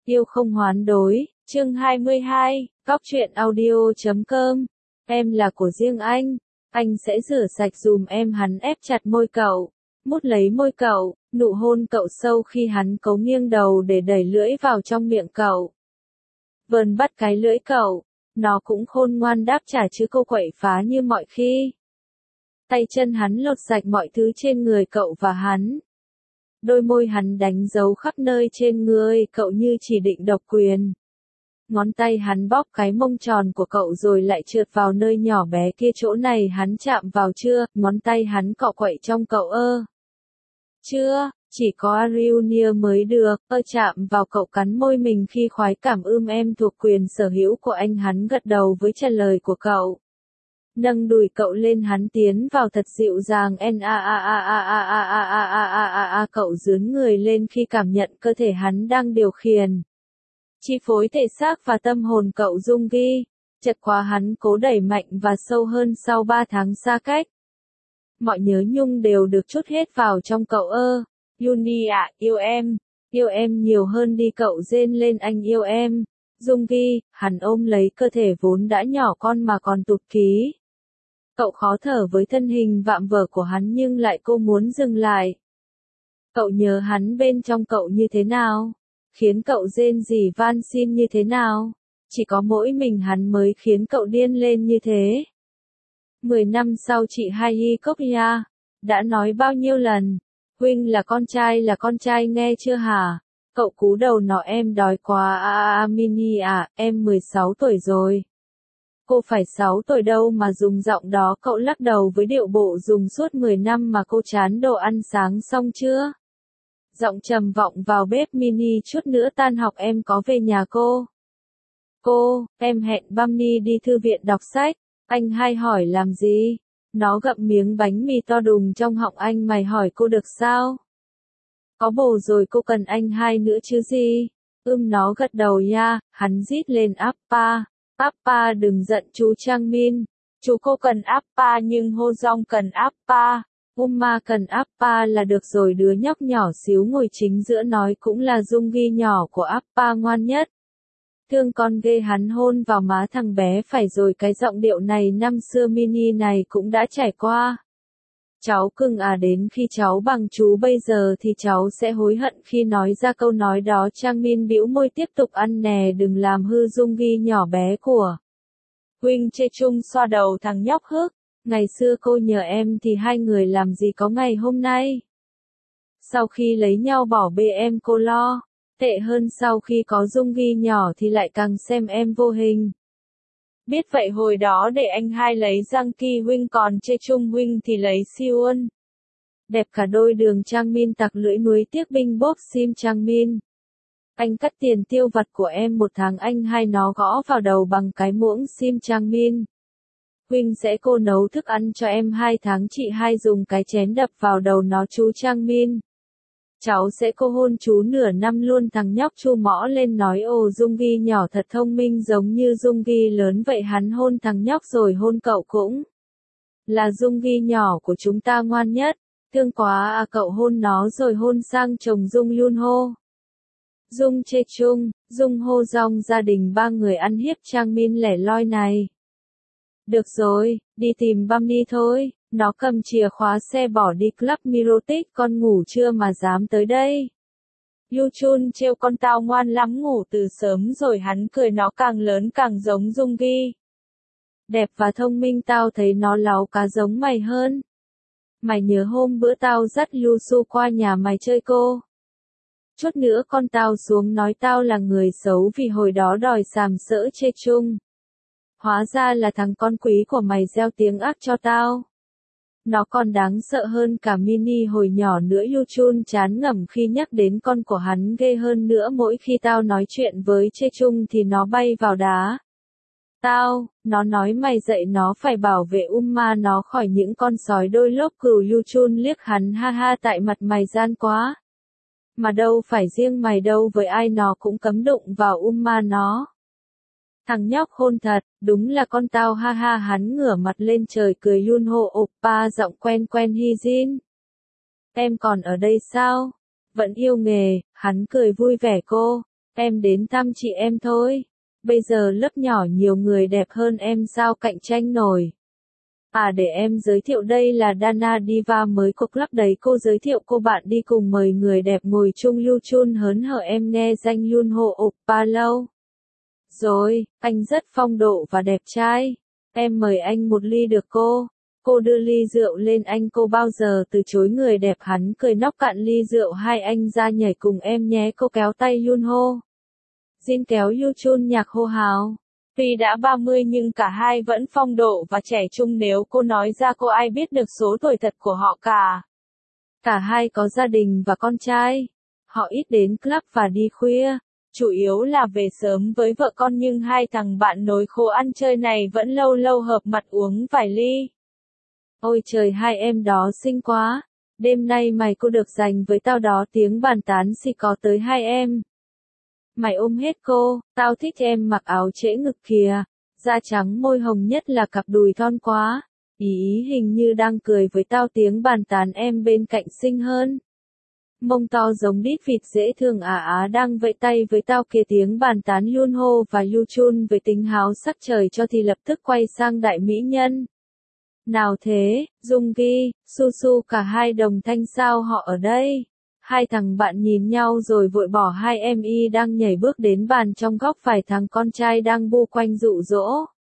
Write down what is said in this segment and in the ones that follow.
Yêu không hoán đối, chương 22, Góc truyện audio.com. Em là của riêng anh sẽ rửa sạch dùm em. Hắn ép chặt môi cậu, mút lấy môi cậu, nụ hôn cậu sâu khi hắn cấu nghiêng đầu để đẩy lưỡi vào trong miệng cậu. Vờn bắt cái lưỡi cậu, nó cũng khôn ngoan đáp trả chứ cô quậy phá như mọi khi. Tay chân hắn lột sạch mọi thứ trên người cậu và hắn. Đôi môi hắn đánh dấu khắp nơi trên người cậu như chỉ định độc quyền. Ngón tay hắn bóp cái mông tròn của cậu rồi lại trượt vào nơi nhỏ bé kia. Chỗ này hắn chạm vào chưa? Ngón tay hắn cọ quậy trong cậu chưa, chỉ có Ariunia mới được. Chạm vào cậu cắn môi mình khi khoái cảm. Em thuộc quyền sở hữu của anh. Hắn gật đầu với trả lời của cậu. Nâng đùi cậu lên hắn tiến vào thật dịu dàng. Cậu dướn người lên khi cảm nhận cơ thể hắn đang điều khiển, chi phối thể xác và tâm hồn cậu. Dung ghi, chật quá hắn cố đẩy mạnh và sâu hơn sau 3 tháng xa cách. Mọi nhớ nhung đều được trút hết vào trong cậu. Yuni ạ, yêu em nhiều hơn đi. Cậu rên lên, anh yêu em. Dung ghi, hắn ôm lấy cơ thể vốn đã nhỏ con mà còn tụt ký. Cậu khó thở với thân hình vạm vỡ của hắn nhưng lại cô muốn dừng lại. Cậu nhớ hắn bên trong cậu như thế nào? Khiến cậu rên rỉ van xin như thế nào? Chỉ có mỗi mình hắn mới khiến cậu điên lên như thế. 10 năm sau chị Hyakopia đã nói bao nhiêu lần, huynh là con trai nghe chưa hả? Cậu cú đầu nó, em đói quá. Mini à, em 16 tuổi rồi. Cô phải 6 tuổi đâu mà dùng giọng đó. Cậu lắc đầu với điệu bộ dùng suốt 10 năm mà cô chán đồ ăn sáng xong chưa? Giọng trầm vọng vào bếp. Mini, chút nữa tan học em có về nhà cô? Em hẹn Bamni đi thư viện đọc sách. Anh hai hỏi làm gì? Nó gặm miếng bánh mì to đùng trong họng anh. Mày hỏi cô được sao? Có bồ rồi cô cần anh hai nữa chứ gì? Nó gật đầu ya. Hắn rít lên, Appa đừng giận chú Trang Min. Chú cô cần Appa nhưng Ho Jong cần Appa. Umma cần Appa là được rồi. Đứa nhóc nhỏ xíu ngồi chính giữa nói cũng là Dung ghi nhỏ của Appa ngoan nhất. Thương con ghê. Hắn hôn vào má thằng bé phải rồi. Cái giọng điệu này năm xưa Mini này cũng đã trải qua. Cháu cưng à, đến khi cháu bằng chú bây giờ thì cháu sẽ hối hận khi nói ra câu nói đó. Trang Min bĩu môi tiếp tục ăn nè, đừng làm hư Dung ghi nhỏ bé của huynh. Chê Chung xoa đầu thằng nhóc hức. Ngày xưa cô nhờ em thì hai người làm gì có ngày hôm nay. Sau khi lấy nhau bỏ bê em cô lo. Tệ hơn sau khi có Dung ghi nhỏ thì lại càng xem em vô hình. Biết vậy hồi đó để anh hai lấy Giang Ki huynh, còn Chê Chung huynh thì lấy Siwon. Đẹp cả đôi. Đường Trang Min tặc lưỡi nuối tiếc binh bốp sim. Trang Min, anh cắt tiền tiêu vặt của em 1 tháng. Anh hai nó gõ vào đầu bằng cái muỗng sim. Trang Min, huynh sẽ cô nấu thức ăn cho em 2 tháng. Chị hai dùng cái chén đập vào đầu nó. Chú Trang Min, cháu sẽ cô hôn chú nửa năm luôn. Thằng nhóc chu mõ lên nói, ồ Dung ghi nhỏ thật thông minh giống như Dung ghi lớn vậy. Hắn hôn thằng nhóc rồi hôn cậu cũng là Dung ghi nhỏ của chúng ta ngoan nhất. Thương quá à. Cậu hôn nó rồi hôn sang chồng Dung Yunho, Dung Chê Chung, Dung Ho Jong. Gia đình 3 người ăn hiếp Trang Min lẻ loi này. Được rồi, đi tìm Bamni thôi. Nó cầm chìa khóa xe bỏ đi Club Mirotic. Con ngủ chưa mà dám tới đây? Yu Chun trêu con tao ngoan lắm, ngủ từ sớm rồi. Hắn cười, nó càng lớn càng giống Dung ghi. Đẹp và thông minh, tao thấy nó láu cá giống mày hơn. Mày nhớ hôm bữa tao dắt Lu Su qua nhà mày chơi cô? Chút nữa con tao xuống nói tao là người xấu vì hồi đó đòi sàm sỡ Chê Chung. Hóa ra là thằng con quý của mày gieo tiếng ác cho tao. Nó còn đáng sợ hơn cả Mini hồi nhỏ nữa. Yu Chun chán ngẩm khi nhắc đến con của hắn. Ghê hơn nữa, mỗi khi tao nói chuyện với Chê Chung thì nó bay vào đá nó nói mày dạy nó phải bảo vệ Umma nó khỏi những con sói đôi lốp cừu. Yu Chun liếc hắn, ha ha, tại mặt mày gian quá. Mà đâu phải riêng mày đâu, với ai nó cũng cấm đụng vào Umma nó. Thằng nhóc hôn thật, đúng là con tao, ha ha. Hắn ngửa mặt lên trời cười. Yunho oppa, giọng quen quen. Hijin, em còn ở đây sao? Vẫn yêu nghề. Hắn cười vui vẻ. Em đến thăm chị em thôi. Bây giờ lớp nhỏ nhiều người đẹp hơn em sao cạnh tranh nổi. À để em giới thiệu đây là Dana Diva mới của club đấy, cô giới thiệu cô bạn đi cùng mời người đẹp ngồi chung. Yuchun hớn hở, em nghe danh Yunho Oppa lâu rồi, anh rất phong độ và đẹp trai. Em mời anh một ly được cô. Cô đưa ly rượu lên anh, cô bao giờ từ chối người đẹp, hắn cười nóc cạn ly rượu. Hai anh ra nhảy cùng em nhé, cô kéo tay Yunho. Jin kéo Yuchun nhạc hô hào. Tuy đã 30 nhưng cả hai vẫn phong độ và trẻ trung, nếu cô nói ra cô ai biết được số tuổi thật của họ cả. Cả hai có gia đình và con trai. Họ ít đến club và đi khuya, chủ yếu là về sớm với vợ con, nhưng hai thằng bạn nối khố ăn chơi này vẫn lâu lâu hợp mặt uống vài ly. Ôi trời, hai em đó xinh quá. Đêm nay mày cô được dành với tao đó, tiếng bàn tán xì có tới hai em. Mày ôm hết cô, tao thích em mặc áo trễ ngực kìa, da trắng môi hồng, nhất là cặp đùi thon quá. Ý hình như đang cười với tao, tiếng bàn tán em bên cạnh xinh hơn. Mông to giống đít vịt dễ thương đang vẫy tay với tao kìa, tiếng bàn tán Yunho và Yuchun với tính háo sắc trời cho thì lập tức quay sang đại mỹ nhân. Nào thế, Junggi, Susu, cả hai đồng thanh sao họ ở đây? Hai thằng bạn nhìn nhau rồi vội bỏ hai em y đang nhảy bước đến bàn trong góc, vài thằng con trai đang bu quanh dụ dỗ.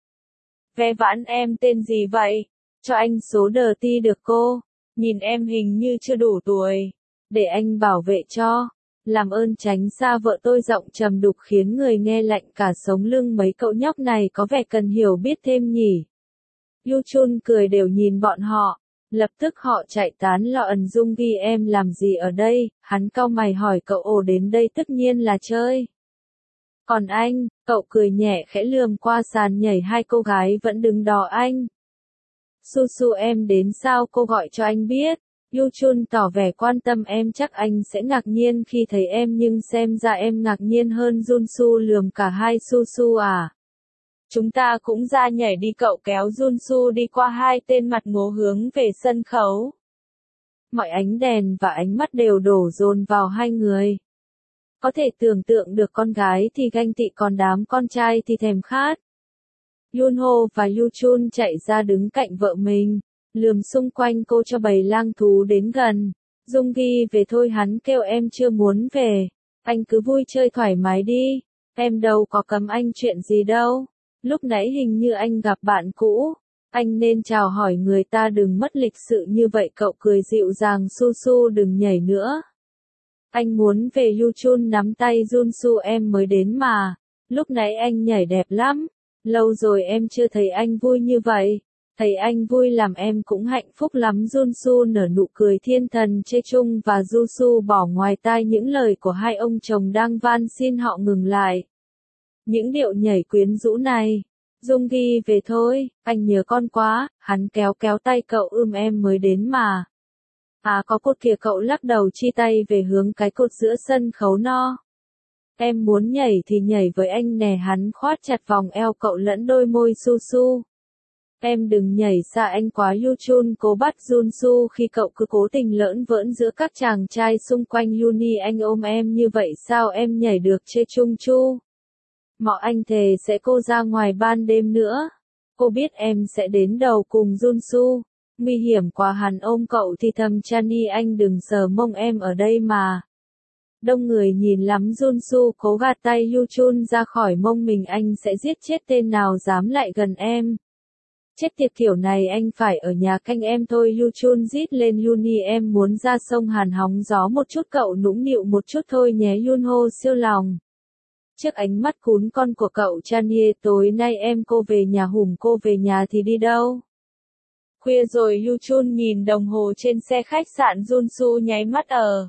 Ve vãn, em tên gì vậy? Cho anh số đờ ti được cô? Nhìn em hình như chưa đủ tuổi. Để anh bảo vệ cho. Làm ơn tránh xa vợ tôi, giọng trầm đục khiến người nghe lạnh cả sống lưng. Mấy cậu nhóc này có vẻ cần hiểu biết thêm nhỉ? Yuchun cười đều nhìn bọn họ. Lập tức họ chạy tán loạn. Junggi, em làm gì ở đây? Hắn cau mày hỏi cậu. Ồ, đến đây tất nhiên là chơi. Còn anh? Cậu cười nhẹ khẽ lườm qua sàn nhảy hai cô gái vẫn đứng đó. Anh Susu, em đến sao? Cô gọi cho anh biết. Yuchun tỏ vẻ quan tâm. Em chắc anh sẽ ngạc nhiên khi thấy em, nhưng xem ra em ngạc nhiên hơn. Junsu lườm cả hai. Susu à? Chúng ta cũng ra nhảy đi, cậu kéo Junsu đi qua hai tên mặt ngố hướng về sân khấu. Mọi ánh đèn và ánh mắt đều đổ dồn vào hai người. Có thể tưởng tượng được, con gái thì ganh tị còn đám con trai thì thèm khát. Yunho và Yuchun chạy ra đứng cạnh vợ mình, lườm xung quanh cô cho bầy lang thú đến gần. Junggi, về thôi, hắn kêu. Em chưa muốn về. Anh cứ vui chơi thoải mái đi. Em đâu có cấm anh chuyện gì đâu. Lúc nãy hình như anh gặp bạn cũ. Anh nên chào hỏi người ta, đừng mất lịch sự như vậy. Cậu cười dịu dàng. Susu, đừng nhảy nữa. Anh muốn về. Yuchun nắm tay Junsu, em mới đến mà. Lúc nãy anh nhảy đẹp lắm. Lâu rồi em chưa thấy anh vui như vậy. Thấy anh vui làm em cũng hạnh phúc lắm. Junsu nở nụ cười thiên thần Chê Chung và Jusu bỏ ngoài tai những lời của hai ông chồng đang van xin họ ngừng lại những điệu nhảy quyến rũ này. Junggi, về thôi, anh nhớ con quá. Hắn kéo kéo tay cậu. Em mới đến mà. À có cột kìa. Cậu lắc đầu chi tay về hướng cái cột giữa sân khấu no. Em muốn nhảy thì nhảy với anh nè. Hắn khoát chặt vòng eo cậu lẫn đôi môi. Susu, em đừng nhảy xa anh quá. Yuchun cố bắt Junsu khi cậu cứ cố tình lỡn vỡn giữa các chàng trai xung quanh. Yuni, anh ôm em như vậy sao em nhảy được? Chê Chung chu. Mọi anh thề sẽ cô ra ngoài ban đêm nữa. Cô biết em sẽ đến đầu cùng Junsu. Nguy hiểm quá. Hắn ôm cậu thì thầm. Chani, anh đừng sờ mông, em ở đây mà. Đông người nhìn lắm. Junsu cố gạt tay Yuchun ra khỏi mông mình. Anh sẽ giết chết tên nào dám lại gần em. Chết tiệt, kiểu này anh phải ở nhà canh em thôi. Yuchun rít lên. Yuni, em muốn ra sông Hàn hóng gió một chút. Cậu nũng nịu một chút thôi nhé. Yunho siêu lòng. Trước ánh mắt cún con của cậu. Chanie, tối nay em cô về nhà hùm. Cô về nhà thì đi đâu? Khuya rồi. Yuchun nhìn đồng hồ trên xe khách sạn. Junsu nháy mắt.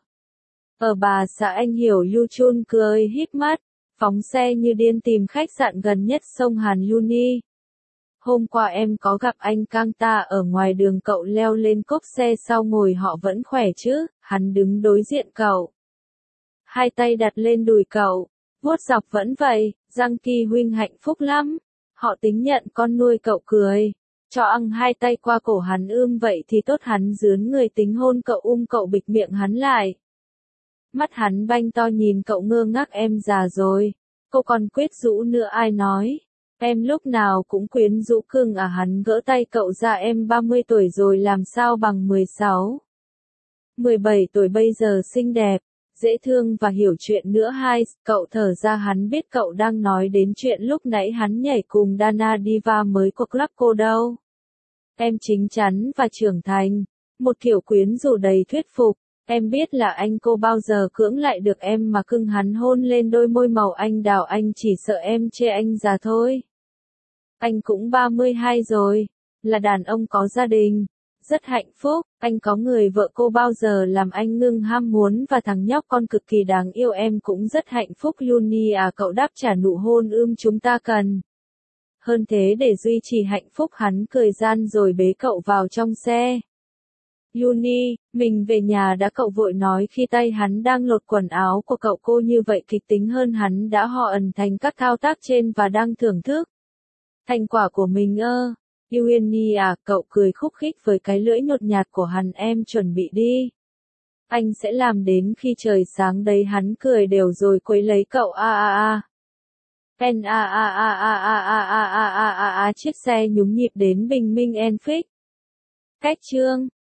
Ở bà xã anh hiểu. Yuchun cười híp mắt, phóng xe như điên tìm khách sạn gần nhất sông Hàn. Yuni, hôm qua em có gặp anh Kang ta ở ngoài đường. Cậu leo lên cốp xe sau ngồi. Họ vẫn khỏe chứ? Hắn đứng đối diện cậu, hai tay đặt lên đùi cậu, vuốt dọc. Vẫn vậy. Giang Ki huynh hạnh phúc lắm. Họ tính nhận con nuôi. Cậu cười, cho ăn hai tay qua cổ hắn. Vậy thì tốt. Hắn dướn người tính hôn cậu. Cậu bịt miệng hắn lại. Mắt hắn banh to nhìn cậu ngơ ngác em già rồi. Cô còn quyết rũ nữa ai nói. Em lúc nào cũng quyến rũ cưng à hắn gỡ tay cậu ra em 30 tuổi rồi làm sao bằng 16. 17 tuổi bây giờ xinh đẹp, dễ thương và hiểu chuyện nữa hai, cậu thở ra hắn biết cậu đang nói đến chuyện lúc nãy hắn nhảy cùng Dana Diva mới của club cô đâu. Em chính chắn và trưởng thành, một kiểu quyến rũ đầy thuyết phục. Em biết là anh cô bao giờ cưỡng lại được em mà cưng hắn hôn lên đôi môi màu anh đào anh chỉ sợ em chê anh già thôi. Anh cũng 32 rồi, là đàn ông có gia đình, rất hạnh phúc, anh có người vợ cô bao giờ làm anh ngưng ham muốn và thằng nhóc con cực kỳ đáng yêu em cũng rất hạnh phúc Yuni à cậu đáp trả nụ hôn chúng ta cần. Hơn thế để duy trì hạnh phúc hắn cười gian rồi bế cậu vào trong xe. Yuni, mình về nhà đã cậu vội nói khi tay hắn đang lột quần áo của cậu cô như vậy kịch tính hơn hắn đã họ ẩn thành các thao tác trên và đang thưởng thức. Thành quả của mình Yuni à cậu cười khúc khích với cái lưỡi nhột nhạt của hắn em chuẩn bị đi. Anh sẽ làm đến khi trời sáng đấy hắn cười đều rồi quấy lấy cậu Pen chiếc xe nhúng nhịp đến bình minh en phích. Cách chương